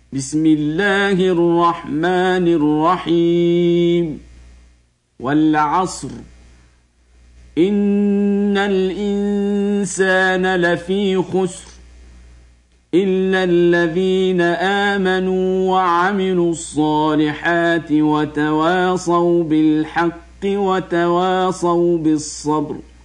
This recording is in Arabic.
بسم الله الرحمن الرحيم والعصر إن الإنسان لفي خسر إلا الذين آمنوا وعملوا الصالحات وتواصوا بالحق وتواصوا بالصبر